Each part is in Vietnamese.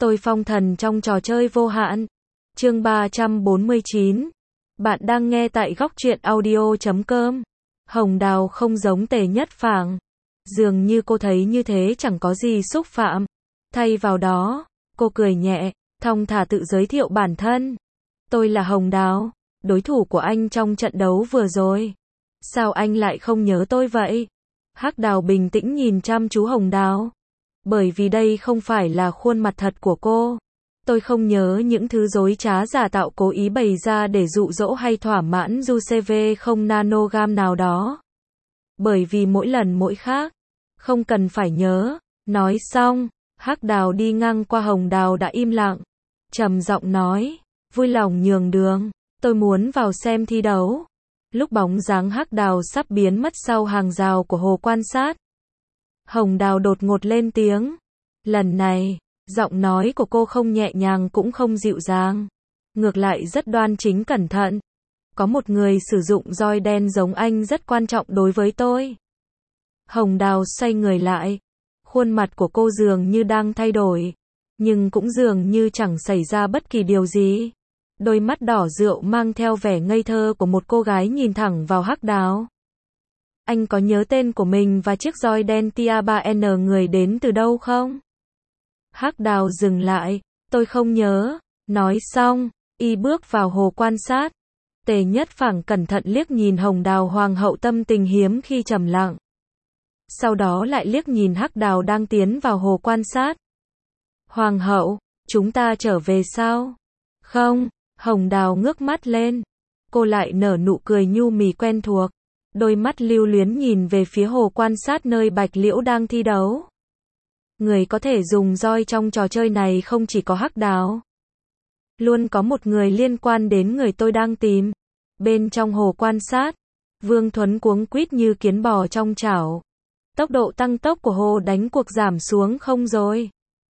Tôi phong thần trong trò chơi vô hạn. Chương 349. Bạn đang nghe tại góc truyện audio.com. Hồng Đào không giống Tề Nhất Phảng. Dường như cô thấy như thế chẳng có gì xúc phạm. Thay vào đó, cô cười nhẹ, thong thả tự giới thiệu bản thân. Tôi là Hồng Đào, đối thủ của anh trong trận đấu vừa rồi. Sao anh lại không nhớ tôi vậy? Hắc Đào bình tĩnh nhìn chăm chú Hồng Đào. Bởi vì đây không phải là khuôn mặt thật của cô. Tôi không nhớ những thứ dối trá giả tạo cố ý bày ra để dụ dỗ hay thỏa mãn UCV không nanogam nào đó. Bởi vì mỗi lần mỗi khác. Không cần phải nhớ. Nói xong, Hắc Đào đi ngang qua Hồng Đào đã im lặng. Trầm giọng nói, vui lòng nhường đường, tôi muốn vào xem thi đấu. Lúc bóng dáng Hắc Đào sắp biến mất sau hàng rào của hồ quan sát, Hồng Đào đột ngột lên tiếng. Lần này, giọng nói của cô không nhẹ nhàng cũng không dịu dàng. Ngược lại rất đoan chính cẩn thận. Có một người sử dụng roi đen giống anh rất quan trọng đối với tôi. Hồng Đào xoay người lại. Khuôn mặt của cô dường như đang thay đổi. Nhưng cũng dường như chẳng xảy ra bất kỳ điều gì. Đôi mắt đỏ rượu mang theo vẻ ngây thơ của một cô gái nhìn thẳng vào Hắc Đào. Anh có nhớ tên của mình và chiếc roi đen tia 3N người đến từ đâu không? Hắc Đào dừng lại, tôi không nhớ. Nói xong, y bước vào hồ quan sát. Tề Nhất Phảng cẩn thận liếc nhìn Hồng Đào hoàng hậu tâm tình hiếm khi trầm lặng. Sau đó lại liếc nhìn Hắc Đào đang tiến vào hồ quan sát. Hoàng hậu, chúng ta trở về sao? Không, Hồng Đào ngước mắt lên. Cô lại nở nụ cười nhu mì quen thuộc. Đôi mắt lưu luyến nhìn về phía hồ quan sát nơi Bạch Liễu đang thi đấu. Người có thể dùng roi trong trò chơi này không chỉ có Hắc Đào. Luôn có một người liên quan đến người tôi đang tìm. Bên trong hồ quan sát, Vương Thuấn cuống quýt như kiến bò trong chảo. Tốc độ tăng tốc của hồ đánh cuộc giảm xuống không rồi.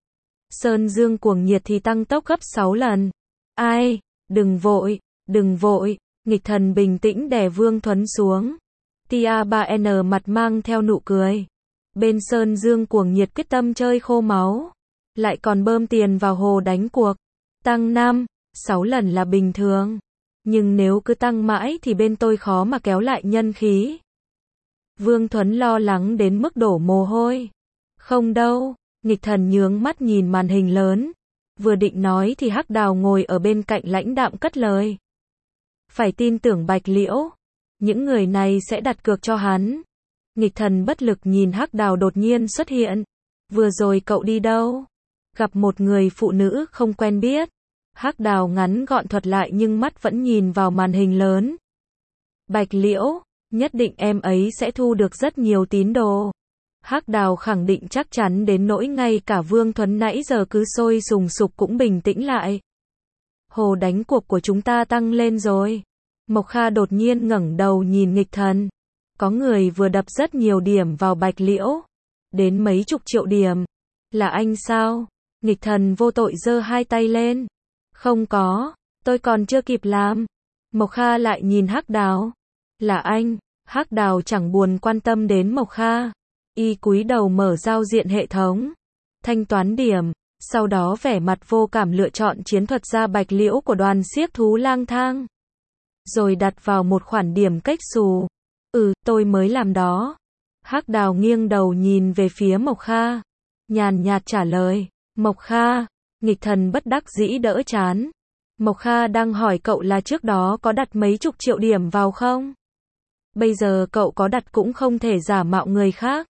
Sơn Dương cuồng nhiệt thì tăng tốc gấp 6 lần. Ai, đừng vội, nghịch thần bình tĩnh đè Vương Thuấn xuống. Tia 3N mặt mang theo nụ cười. Bên Sơn Dương cuồng nhiệt quyết tâm chơi khô máu. Lại còn bơm tiền vào hồ đánh cuộc. Tăng 5, 6 lần là bình thường. Nhưng nếu cứ tăng mãi thì bên tôi khó mà kéo lại nhân khí. Vương Thuấn lo lắng đến mức đổ mồ hôi. Không đâu, nghịch thần nhướng mắt nhìn màn hình lớn. Vừa định nói thì Hắc Đào ngồi ở bên cạnh lãnh đạm cất lời. Phải tin tưởng Bạch Liễu. Những người này sẽ đặt cược cho hắn. Nghịch thần bất lực nhìn Hắc Đào đột nhiên xuất hiện. Vừa rồi cậu đi đâu? Gặp một người phụ nữ không quen biết. Hắc Đào ngắn gọn thuật lại nhưng mắt vẫn nhìn vào màn hình lớn. Bạch Liễu, nhất định em ấy sẽ thu được rất nhiều tín đồ. Hắc Đào khẳng định chắc chắn đến nỗi ngay cả Vương Thuấn nãy giờ cứ sôi sùng sục cũng bình tĩnh lại. Hồ đánh cuộc của chúng ta tăng lên rồi. Mộc Kha đột nhiên ngẩng đầu nhìn nghịch thần. Có người vừa đập rất nhiều điểm vào Bạch Liễu. Đến mấy chục triệu điểm. Là anh sao? Nghịch thần vô tội giơ hai tay lên. Không có, tôi còn chưa kịp làm. Mộc Kha lại nhìn Hắc Đào. Là anh. Hắc Đào chẳng buồn quan tâm đến Mộc Kha. Y cúi đầu mở giao diện hệ thống. Thanh toán điểm. Sau đó vẻ mặt vô cảm lựa chọn chiến thuật gia Bạch Liễu của đoàn xiếc thú lang thang. Rồi đặt vào một khoản điểm cách xù. Tôi mới làm đó. Hắc Đào nghiêng đầu nhìn về phía Mộc Kha. Nhàn nhạt trả lời. Mộc Kha. Nghịch thần bất đắc dĩ đỡ chán. Mộc Kha đang hỏi cậu là trước đó có đặt mấy chục triệu điểm vào không? Bây giờ cậu có đặt cũng không thể giả mạo người khác.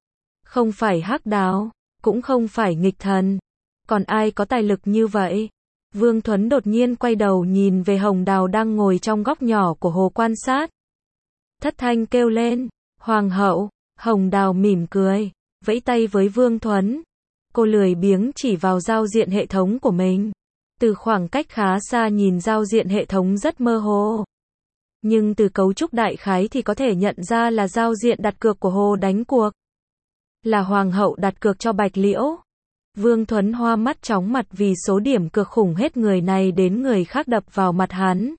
Không phải Hắc Đào, cũng không phải nghịch thần. Còn ai có tài lực như vậy? Vương Thuấn đột nhiên quay đầu nhìn về Hồng Đào đang ngồi trong góc nhỏ của hồ quan sát. Thất thanh kêu lên, Hoàng hậu. Hồng Đào mỉm cười, vẫy tay với Vương Thuấn. Cô lười biếng chỉ vào giao diện hệ thống của mình. Từ khoảng cách khá xa nhìn giao diện hệ thống rất mơ hồ. Nhưng từ cấu trúc đại khái thì có thể nhận ra là giao diện đặt cược của hồ đánh cuộc. Là Hoàng hậu đặt cược cho Bạch Liễu. Vương Thuấn hoa mắt chóng mặt vì số điểm cược khủng hết người này đến người khác đập vào mặt hắn.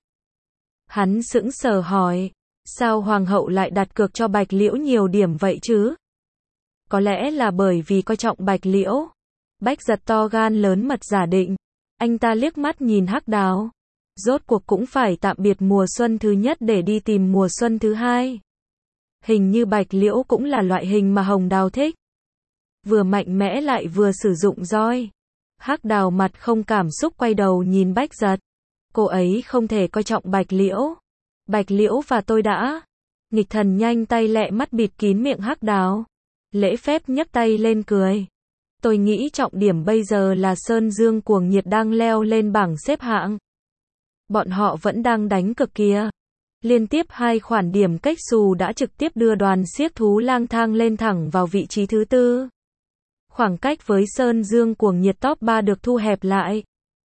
Hắn sững sờ hỏi, sao Hoàng hậu lại đặt cược cho Bạch Liễu nhiều điểm vậy chứ? Có lẽ là bởi vì coi trọng Bạch Liễu. Bách Giật to gan lớn mật giả định. Anh ta liếc mắt nhìn Hắc Đào. Rốt cuộc cũng phải tạm biệt mùa xuân thứ nhất để đi tìm mùa xuân thứ hai. Hình như Bạch Liễu cũng là loại hình mà Hồng Đào thích. Vừa mạnh mẽ lại vừa sử dụng roi. Hắc Đào mặt không cảm xúc quay đầu nhìn Bách Giật. Cô ấy không thể coi trọng Bạch Liễu. Bạch Liễu và tôi đã. Nghịch Thần nhanh tay lẹ mắt bịt kín miệng Hắc Đào. Lễ phép nhấc tay lên cười. Tôi nghĩ trọng điểm bây giờ là Sơn Dương Cuồng Nhiệt đang leo lên bảng xếp hạng. Bọn họ vẫn đang đánh cực kìa. Liên tiếp 2 khoản điểm cách xù đã trực tiếp đưa đoàn xiếc thú lang thang lên thẳng vào vị trí thứ 4. Khoảng cách với Sơn Dương Cuồng Nhiệt top 3 được thu hẹp lại.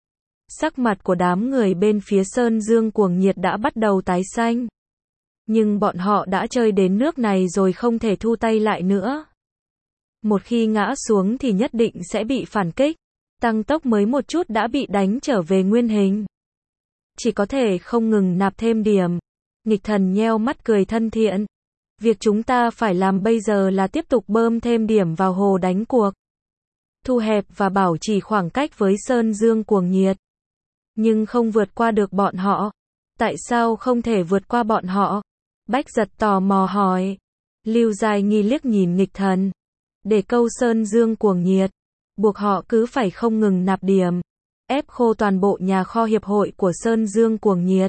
Sắc mặt của đám người bên phía Sơn Dương Cuồng Nhiệt đã bắt đầu tái xanh. Nhưng bọn họ đã chơi đến nước này rồi không thể thu tay lại nữa. Một khi ngã xuống thì nhất định sẽ bị phản kích. Tăng tốc mới một chút đã bị đánh trở về nguyên hình. Chỉ có thể không ngừng nạp thêm điểm. Nghịch Thần nheo mắt cười thân thiện. Việc chúng ta phải làm bây giờ là tiếp tục bơm thêm điểm vào hồ đánh cuộc. Thu hẹp và bảo trì khoảng cách với Sơn Dương Cuồng Nhiệt. Nhưng không vượt qua được bọn họ. Tại sao không thể vượt qua bọn họ? Bách Giật tò mò hỏi. Lưu Giai Nghi liếc nhìn Nghịch Thần. Để câu Sơn Dương Cuồng Nhiệt. Buộc họ cứ phải không ngừng nạp điểm. Ép khô toàn bộ nhà kho hiệp hội của Sơn Dương Cuồng Nhiệt.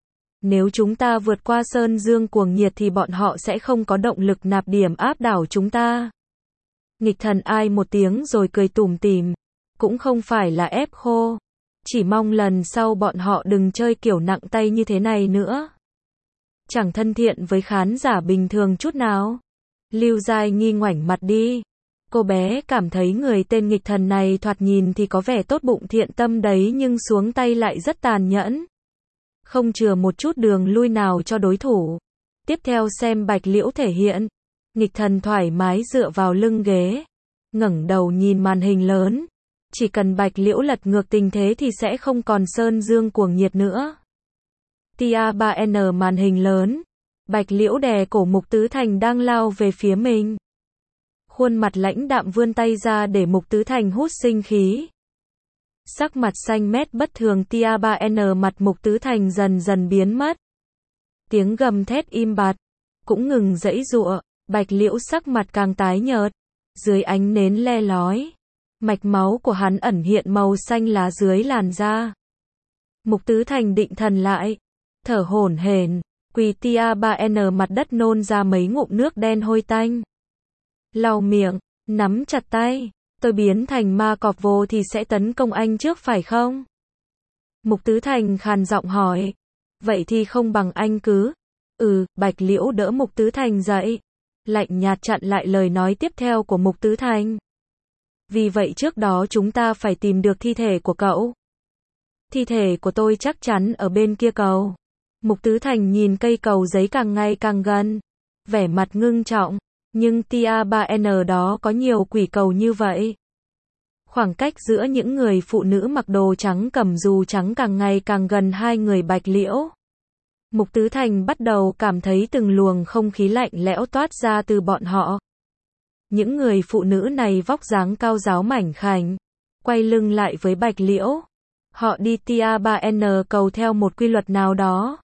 Nếu chúng ta vượt qua Sơn Dương Cuồng Nhiệt thì bọn họ sẽ không có động lực nạp điểm áp đảo chúng ta. Nghịch Thần ai một tiếng rồi cười tủm tỉm. Cũng không phải là ép khô. Chỉ mong lần sau bọn họ đừng chơi kiểu nặng tay như thế này nữa. Chẳng thân thiện với khán giả bình thường chút nào. Lưu Giai Nghi ngoảnh mặt đi. Cô bé cảm thấy người tên Nghịch Thần này thoạt nhìn thì có vẻ tốt bụng thiện tâm đấy nhưng xuống tay lại rất tàn nhẫn. Không chừa một chút đường lui nào cho đối thủ. Tiếp theo xem Bạch Liễu thể hiện. Nghịch Thần thoải mái dựa vào lưng ghế. Ngẩng đầu nhìn màn hình lớn. Chỉ cần Bạch Liễu lật ngược tình thế thì sẽ không còn Sơn Dương Cuồng Nhiệt nữa. Tia 3N màn hình lớn. Bạch Liễu đè cổ Mục Tứ Thành đang lao về phía mình. Khuôn mặt lãnh đạm vươn tay ra để Mục Tứ Thành hút sinh khí. Sắc mặt xanh mét bất thường Tia 3N mặt Mục Tứ Thành dần dần biến mất. Tiếng gầm thét im bặt. Cũng ngừng giãy giụa. Bạch Liễu sắc mặt càng tái nhợt. Dưới ánh nến le lói. Mạch máu của hắn ẩn hiện màu xanh lá dưới làn da. Mục Tứ Thành định thần lại. Thở hổn hển. Quỳ Tia 3N mặt đất nôn ra mấy ngụm nước đen hôi tanh. Lau miệng. Nắm chặt tay. Tôi biến thành ma cọp vô thì sẽ tấn công anh trước phải không? Mục Tứ Thành khàn giọng hỏi. Vậy thì không bằng anh cứ. Bạch Liễu đỡ Mục Tứ Thành dậy. Lạnh nhạt chặn lại lời nói tiếp theo của Mục Tứ Thành. Vì vậy trước đó chúng ta phải tìm được thi thể của cậu. Thi thể của tôi chắc chắn ở bên kia cầu. Mục Tứ Thành nhìn cây cầu giấy càng ngày càng gần. Vẻ mặt ngưng trọng. Nhưng Tia 3N đó có nhiều quỷ cầu như vậy. Khoảng cách giữa những người phụ nữ mặc đồ trắng cầm dù trắng càng ngày càng gần hai người Bạch Liễu. Mục Tứ Thành bắt đầu cảm thấy từng luồng không khí lạnh lẽo toát ra từ bọn họ. Những người phụ nữ này vóc dáng cao ráo mảnh khảnh, quay lưng lại với Bạch Liễu. Họ đi Tia 3N cầu theo một quy luật nào đó.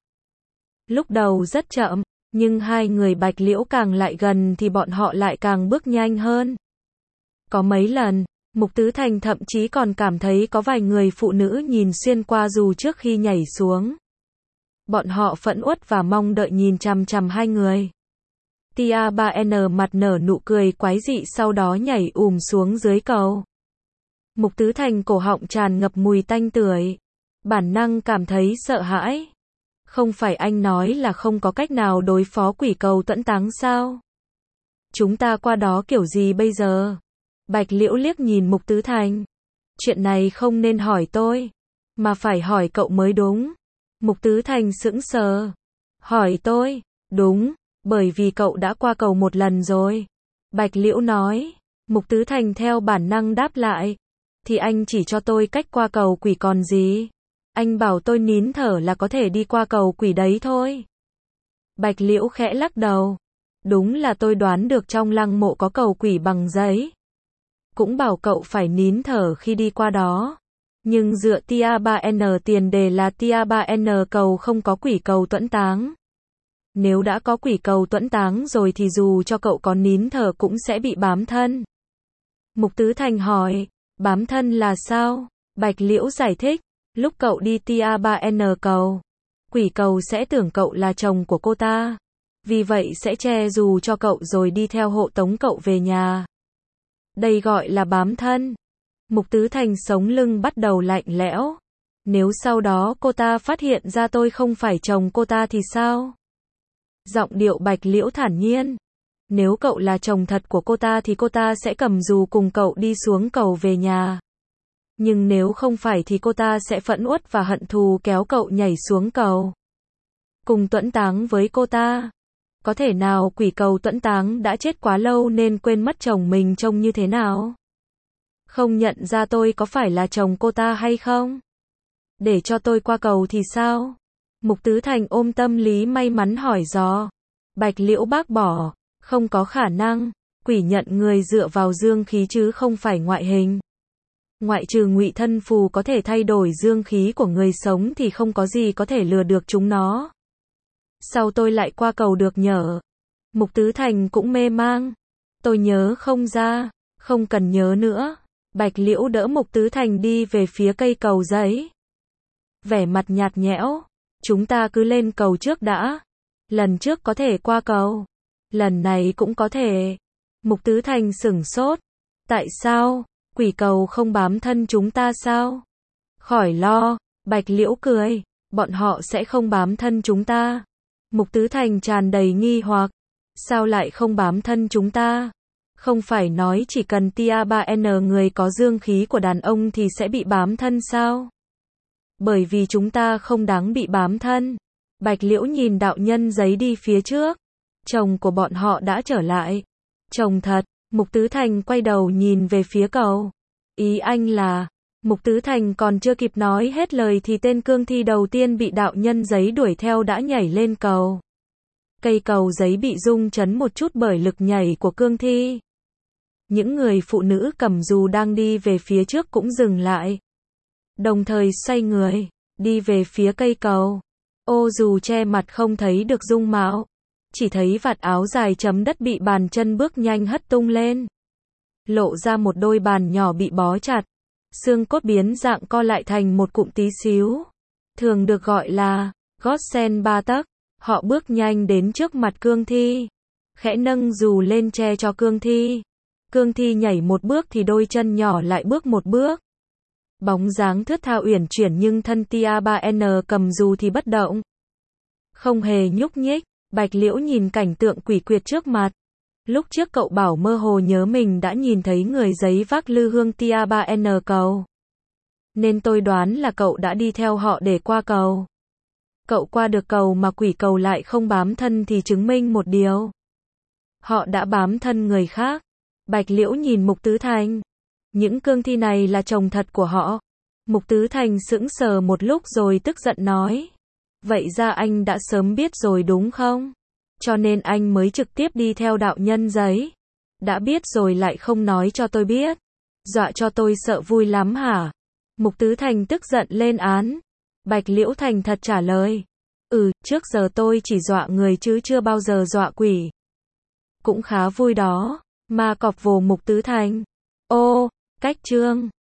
Lúc đầu rất chậm, nhưng hai người Bạch Liễu càng lại gần thì bọn họ lại càng bước nhanh hơn. Có mấy lần, Mục Tứ Thành thậm chí còn cảm thấy có vài người phụ nữ nhìn xuyên qua dù trước khi nhảy xuống. Bọn họ phẫn uất và mong đợi nhìn chằm chằm hai người. Tia 3N mặt nở nụ cười quái dị sau đó nhảy xuống dưới cầu. Mục Tứ Thành cổ họng tràn ngập mùi tanh tưởi. Bản năng cảm thấy sợ hãi. Không phải anh nói là không có cách nào đối phó quỷ cầu tuẫn táng sao? Chúng ta qua đó kiểu gì bây giờ? Bạch Liễu liếc nhìn Mục Tứ Thành. Chuyện này không nên hỏi tôi, mà phải hỏi cậu mới đúng. Mục Tứ Thành sững sờ. Hỏi tôi? Đúng, bởi vì cậu đã qua cầu một lần rồi. Bạch Liễu nói. Mục Tứ Thành theo bản năng đáp lại. Thì anh chỉ cho tôi cách qua cầu quỷ còn gì. Anh bảo tôi nín thở là có thể đi qua cầu quỷ đấy thôi. Bạch Liễu khẽ lắc đầu. Đúng là tôi đoán được trong lăng mộ có cầu quỷ bằng giấy. cũng bảo cậu phải nín thở khi đi qua đó. Nhưng dựa tia 3N tiền đề là tia 3N cầu không có quỷ cầu tuẫn táng. Nếu đã có quỷ cầu tuẫn táng rồi thì dù cho cậu có nín thở cũng sẽ bị bám thân. Mục Tứ Thành hỏi, bám thân là sao? Bạch Liễu giải thích, lúc cậu đi tia 3N cầu, quỷ cầu sẽ tưởng cậu là chồng của cô ta. Vì vậy sẽ che dù cho cậu rồi đi theo hộ tống cậu về nhà. Đây gọi là bám thân. Mục Tứ Thành sống lưng bắt đầu lạnh lẽo. Nếu sau đó cô ta phát hiện ra tôi không phải chồng cô ta thì sao? Giọng điệu Bạch Liễu thản nhiên. Nếu cậu là chồng thật của cô ta thì cô ta sẽ cầm dù cùng cậu đi xuống cầu về nhà. Nhưng nếu không phải thì cô ta sẽ phẫn uất và hận thù kéo cậu nhảy xuống cầu. Cùng tuẫn táng với cô ta. Có thể nào quỷ cầu tuẫn táng đã chết quá lâu nên quên mất chồng mình trông như thế nào? Không nhận ra tôi có phải là chồng cô ta hay không? Để cho tôi qua cầu thì sao? Mục Tứ Thành ôm tâm lý may mắn hỏi dò. Bạch Liễu bác bỏ. Không có khả năng. Quỷ nhận người dựa vào dương khí chứ không phải ngoại hình. Ngoại trừ ngụy thân phù có thể thay đổi dương khí của người sống thì không có gì có thể lừa được chúng nó. Sao tôi lại qua cầu được nhở? Mục Tứ Thành cũng mê mang. Tôi nhớ không ra. Không cần nhớ nữa. Bạch Liễu đỡ Mục Tứ Thành đi về phía cây cầu giấy. Vẻ mặt nhạt nhẽo. Chúng ta cứ lên cầu trước đã. Lần trước có thể qua cầu. Lần này cũng có thể. Mục Tứ Thành sửng sốt. Tại sao? Quỷ cầu không bám thân chúng ta sao? Khỏi lo. Bạch Liễu cười. Bọn họ sẽ không bám thân chúng ta. Mục Tứ Thành tràn đầy nghi hoặc. Sao lại không bám thân chúng ta? Không phải nói chỉ cần tia 3N người có dương khí của đàn ông thì sẽ bị bám thân sao? Bởi vì chúng ta không đáng bị bám thân. Bạch Liễu nhìn đạo nhân giấy đi phía trước. Chồng của bọn họ đã trở lại. Chồng thật. Mục Tứ Thành quay đầu nhìn về phía cầu. Ý anh là... Mục Tứ Thành còn chưa kịp nói hết lời thì tên cương thi đầu tiên bị đạo nhân giấy đuổi theo đã nhảy lên cầu. Cây cầu giấy bị rung chấn một chút bởi lực nhảy của cương thi. Những người phụ nữ cầm dù đang đi về phía trước cũng dừng lại. Đồng thời xoay người, đi về phía cây cầu. Ô dù che mặt không thấy được dung mạo. Chỉ thấy vạt áo dài chấm đất bị bàn chân bước nhanh hất tung lên. Lộ ra một đôi bàn nhỏ bị bó chặt. Xương cốt biến dạng co lại thành một cụm tí xíu. Thường được gọi là gót sen 3 tấc. Họ bước nhanh đến trước mặt cương thi. Khẽ nâng dù lên che cho cương thi. Cương thi nhảy một bước thì đôi chân nhỏ lại bước một bước. Bóng dáng thướt tha uyển chuyển nhưng thân tia 3N cầm dù thì bất động. Không hề nhúc nhích. Bạch Liễu nhìn cảnh tượng quỷ quyệt trước mặt. Lúc trước cậu bảo mơ hồ nhớ mình đã nhìn thấy người giấy vác lư hương tia 3N cầu. Nên tôi đoán là cậu đã đi theo họ để qua cầu. Cậu qua được cầu mà quỷ cầu lại không bám thân thì chứng minh một điều. Họ đã bám thân người khác. Bạch Liễu nhìn Mục Tứ Thành. Những cương thi này là chồng thật của họ. Mục Tứ Thành sững sờ một lúc rồi tức giận nói. Vậy ra anh đã sớm biết rồi đúng không? Cho nên anh mới trực tiếp đi theo đạo nhân giấy. Đã biết rồi lại không nói cho tôi biết. Dọa cho tôi sợ vui lắm hả? Mục Tứ Thành tức giận lên án. Bạch Liễu thành thật trả lời. Trước giờ tôi chỉ dọa người chứ chưa bao giờ dọa quỷ. Cũng khá vui đó. Ma cọp vồ Mục Tứ Thành. Ô, cách chương.